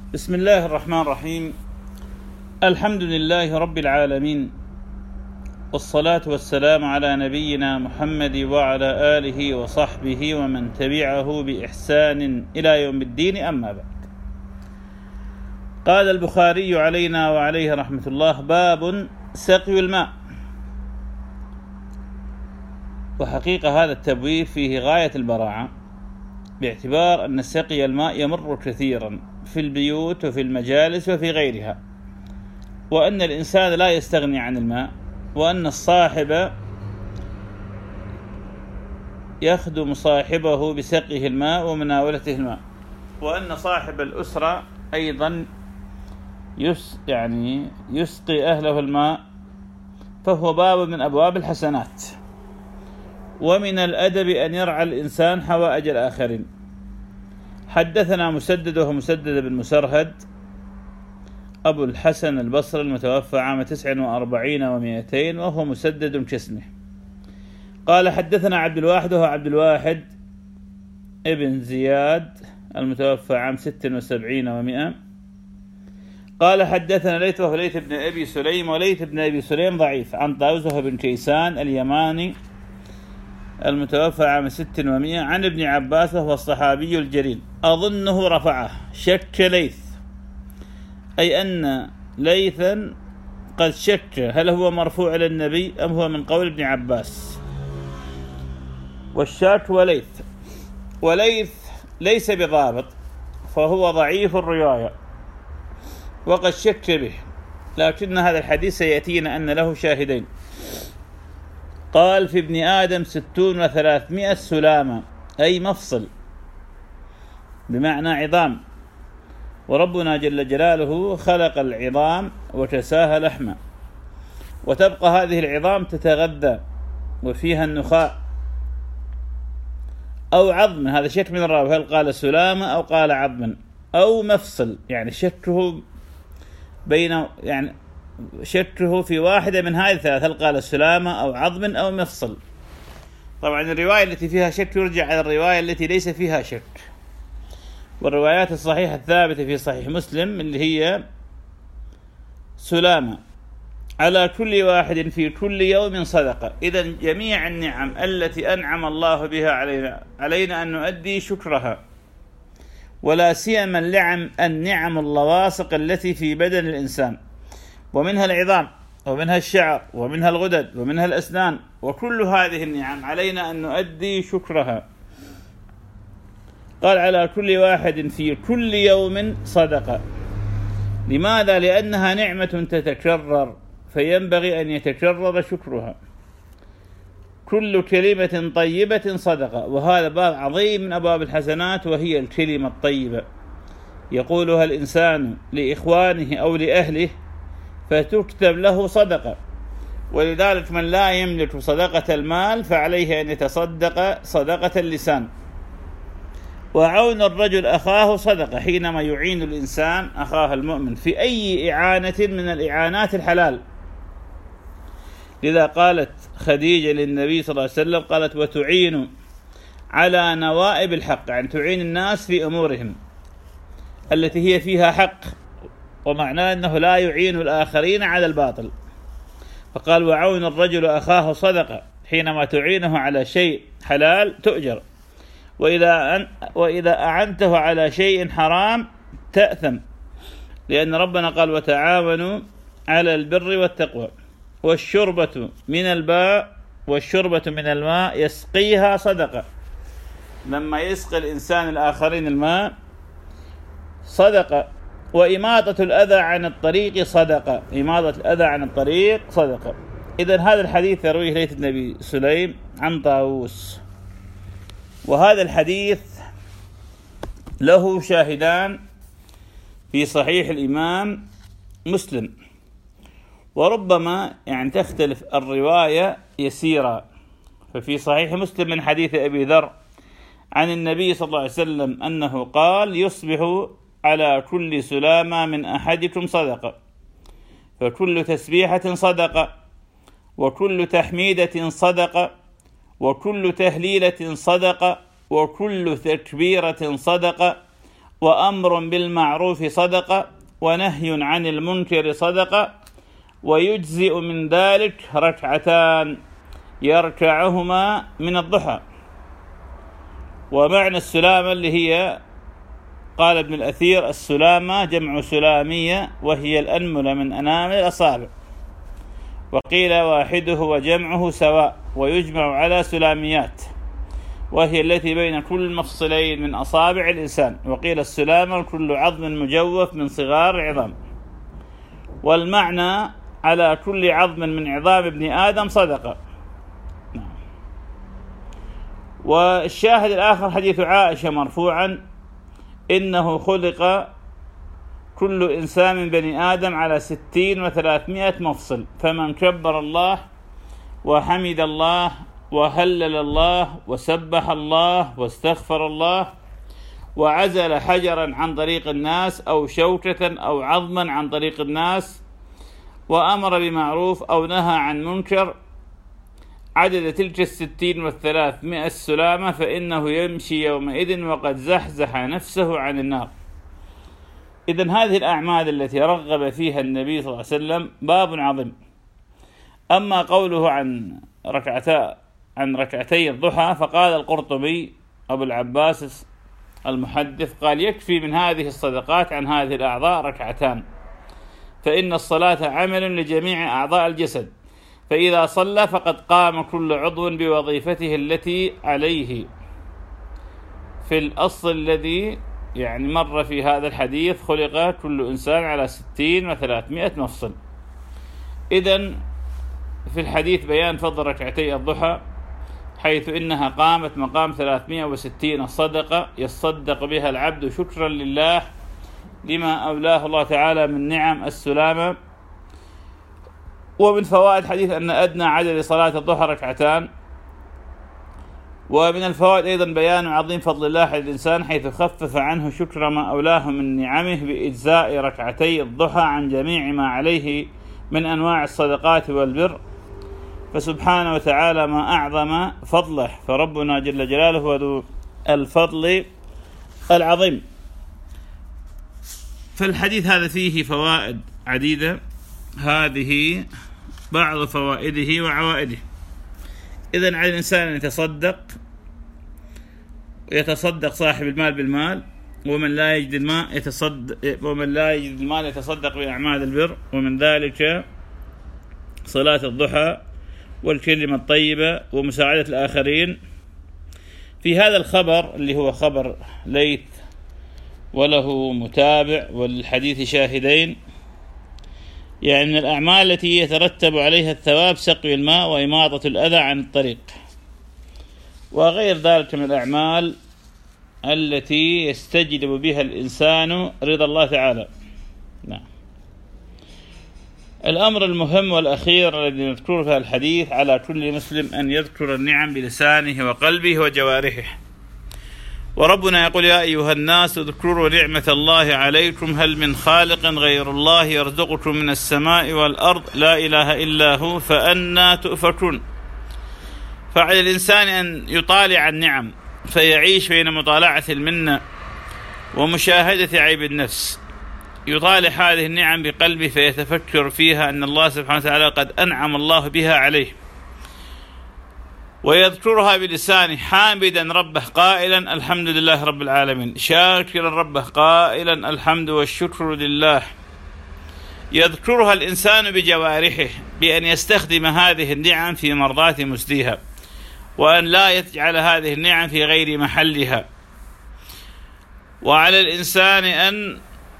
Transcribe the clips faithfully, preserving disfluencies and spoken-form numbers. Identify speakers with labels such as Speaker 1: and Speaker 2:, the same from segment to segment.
Speaker 1: بسم الله الرحمن الرحيم. الحمد لله رب العالمين، والصلاة والسلام على نبينا محمد وعلى آله وصحبه ومن تبعه بإحسان إلى يوم الدين، أما بعد. قال البخاري علينا وعليه رحمة الله: باب سقي الماء. وحقيقة هذا التبويب فيه غاية البراعة، باعتبار أن سقي الماء يمر كثيرا في البيوت وفي المجالس وفي غيرها، وأن الإنسان لا يستغني عن الماء، وأن الصاحب يخدم صاحبه بسقيه الماء ومناولته الماء، وأن صاحب الأسرة أيضا يس يعني يسقي أهله الماء، فهو باب من أبواب الحسنات. ومن الأدب أن يرعى الإنسان حوائج الآخرين. حدثنا مسدد وهو مسدد بن مسرهد أبو الحسن البصري المتوفى عام تسع وأربعين ومئتين، وهو مسدد كاسمه. قال حدثنا عبد الواحد وهو عبد الواحد ابن زياد المتوفى عام ست وسبعين ومئة. قال حدثنا ليث وهو ليث بن أبي سليم، وليث بن أبي سليم ضعيف، عن طاووس بن كيسان اليماني المتوفى عام ست ومئة، عن ابن عباس وهو الصحابي الجليل. أظنه رفعه، شك ليث، أي أن ليثا قد شك هل هو مرفوع إلى النبي أم هو من قول ابن عباس. والشاك وليث، وليث ليس بضابط، فهو ضعيف الرواية وقد شك به، لكن هذا الحديث سيأتينا أن له شاهدين. قال: في ابن آدم ستون وثلاثمائة سلامة، أي مفصل، بمعنى عظام، وربنا جل جلاله خلق العظام وكساها لحما، وتبقى هذه العظام تتغذى وفيها النخاع أو عظم. هذا شك من الراوي، هل قال سلامة أو قال عظم أو مفصل، يعني شكه بين يعني شكه في واحدة من هذه الثلاث، هل قال سلامة أو عظم أو مفصل. طبعا الرواية التي فيها شك يرجع على الرواية التي ليس فيها شك، والروايات الصحيحة الثابتة في صحيح مسلم اللي هي سلامة: على كل واحد في كل يوم صدقة. إذن جميع النعم التي أنعم الله بها علينا علينا أن نؤدي شكرها، ولا سيما النعم النعم اللواصق التي في بدن الإنسان، ومنها العظام ومنها الشعر ومنها الغدد ومنها الأسنان، وكل هذه النعم علينا أن نؤدي شكرها. قال: على كل واحد في كل يوم صدقة. لماذا؟ لأنها نعمة تتكرر، فينبغي أن يتكرر شكرها. كل كلمة طيبة صدقة، وهذا باب عظيم من أبواب الحسنات، وهي الكلمة الطيبة يقولها الإنسان لإخوانه أو لأهله فتكتب له صدقة. ولذلك من لا يملك صدقة المال فعليه أن يتصدق صدقة اللسان. وعون الرجل أخاه صدقة، حينما يعين الإنسان أخاه المؤمن في أي إعانة من الإعانات الحلال. لذا قالت خديجة للنبي صلى الله عليه وسلم، قالت: وتعين على نوائب الحق، يعني تعين الناس في أمورهم التي هي فيها حق، ومعناه أنه لا يعين الآخرين على الباطل. فقال: وعون الرجل أخاه صدقة، حينما تعينه على شيء حلال تؤجر، وإذا أن وإذا أعنته على شيء حرام تأثم، لأن ربنا قال: وتعاونوا على البر والتقوى. والشربة من الماء والشربة من الماء يسقيها صدقة، لما يسقي الإنسان الآخرين الماء صدقة. وإماطة الأذى عن الطريق صدقة، إماطة الأذى عن الطريق صدقة. إذن هذا الحديث يرويه ليث بن أبي سليم عن طاووس، وهذا الحديث له شاهدان في صحيح الإمام مسلم، وربما يعني تختلف الرواية يسيرا. ففي صحيح مسلم من حديث أبي ذر عن النبي صلى الله عليه وسلم أنه قال: يصبح على كل سلامة من أحدكم صدقة، فكل تسبيحة صدقة، وكل تحميدة صدقة، وكل تهليلة صدقة، وكل تكبيرة صدقة، وأمر بالمعروف صدقة، ونهي عن المنكر صدقة، ويجزئ من ذلك ركعتان يركعهما من الضحى. ومعنى السلامة اللي هي قال ابن الأثير السلامة جمع سلامية، وهي الأنملة من أنامل الأصابع، وقيل واحده وجمعه سواء، ويجمع على سلاميات، وهي التي بين كل مفصلين من أصابع الإنسان. وقيل السلامة كل عظم مجوف من صغار العظام. والمعنى على كل عظم من عظام ابن آدم صدقة. والشاهد الآخر حديث عائشة مرفوعا: إنه خلق كل إنسان من بني آدم على ستين وثلاثمائة مفصل، فمن كبر الله وحمد الله وهلل الله وسبح الله واستغفر الله وعزل حجرا عن طريق الناس أو شوكة أو عظما عن طريق الناس وأمر بمعروف أو نهى عن منكر عدد تلك الستين والثلاثمائة السلامة، فإنه يمشي يومئذ وقد زحزح نفسه عن النار. إذن هذه الأعمال التي رغب فيها النبي صلى الله عليه وسلم باب عظيم. أما قوله عن ركعتا عن ركعتي الضحى، فقال القرطبي أبو العباس المحدث قال: يكفي من هذه الصدقات عن هذه الأعضاء ركعتان، فإن الصلاة عمل لجميع أعضاء الجسد، فإذا صلى فقد قام كل عضو بوظيفته التي عليه في الأصل الذي يعني مر في هذا الحديث: خلق كل إنسان على ستين وثلاثمائة مفصل. إذن في الحديث بيان فضل ركعتي الضحى، حيث إنها قامت مقام ثلاثمائة وستين صدقة يصدق بها العبد شكرا لله لما أولاه الله تعالى من نعم السلامة. ومن فوائد الحديث أن أدنى عدد صلاة الضحى ركعتان. ومن الفوائد أيضا بيان عظيم فضل الله على الإنسان، حيث خفف عنه شكر ما أولاه من نعمه بإجزاء ركعتي الضحى عن جميع ما عليه من أنواع الصدقات والبر، فسبحانه وتعالى ما أعظم فضله، فربنا جل جلاله هو ذو الفضل العظيم. فالحديث هذا فيه فوائد عديدة، هذه بعض فوائده وعوائده. إذن على الإنسان أن يتصدق، يتصدق صاحب المال بالمال، ومن لا يجد المال يتصدق ومن لا يجد المال يتصدق بأعمال البر، ومن ذلك صلاة الضحى والكلمة الطيبة ومساعدة الآخرين. في هذا الخبر اللي هو خبر ليث وله متابع والحديث شاهدين، يعني من الأعمال التي يترتب عليها الثواب سقي الماء وإماطة الأذى عن الطريق، وغير ذلك من الأعمال التي يستجلب بها الإنسان رضا الله تعالى. نعم. الأمر المهم والأخير الذي نذكره في الحديث: على كل مسلم أن يذكر النعم بلسانه وقلبه وجوارحه. وربنا يقول: يا أيها الناس اذكروا نعمة الله عليكم هل من خالق غير الله يرزقكم من السماء والأرض لا إله إلا هو فأنى تؤفكون. فعلى الإنسان أن يطالع النعم فيعيش بين مطالعة المنة ومشاهدة عيب النفس، يطالع هذه النعم بقلبه فيتفكر فيها أن الله سبحانه وتعالى قد أنعم الله بها عليه، ويذكرها بلسانه حامدا ربه قائلا الحمد لله رب العالمين، شاكرا ربه قائلا الحمد والشكر لله. يذكرها الإنسان بجوارحه بأن يستخدم هذه النعم في مرضاة مسديها، وأن لا يجعل هذه النعم في غير محلها. وعلى الإنسان أن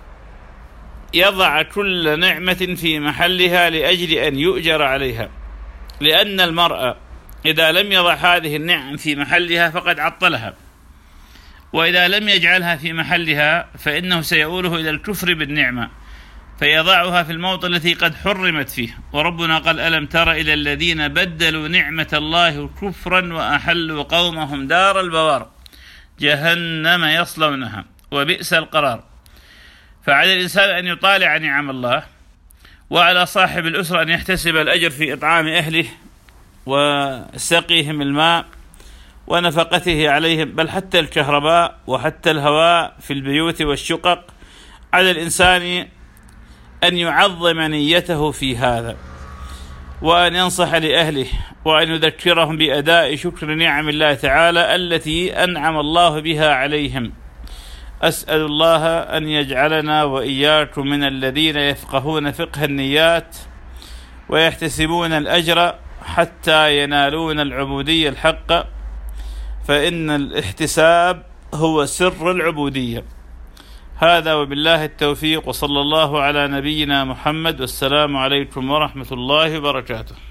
Speaker 1: يضع كل نعمة في محلها لأجل أن يؤجر عليها، لأن المرء إذا لم يضع هذه النعم في محلها فقد عطلها، وإذا لم يجعلها في محلها فإنه سيؤوله إلى الكفر بالنعمة فيضعها في الموطن التي قد حرمت فيه. وربنا قال: ألم تر إلى الذين بدلوا نعمة الله كفرا وأحلوا قومهم دار البوار جهنم يصلونها وبئس القرار. فعلى الإنسان أن يطالع نعم الله، وعلى صاحب الأسرة أن يحتسب الأجر في إطعام أهله وسقيهم الماء ونفقته عليهم، بل حتى الكهرباء وحتى الهواء في البيوت والشقق، على الإنسان أن يعظم نيته في هذا، وأن ينصح لأهله، وأن يذكرهم بأداء شكر نعم الله تعالى التي أنعم الله بها عليهم. أسأل الله أن يجعلنا وإياكم من الذين يفقهون فقه النيات ويحتسبون الأجر حتى ينالون العبودية الحق، فإن الاحتساب هو سر العبودية. هذا وبالله التوفيق، وصلى الله على نبينا محمد، والسلام عليكم ورحمة الله وبركاته.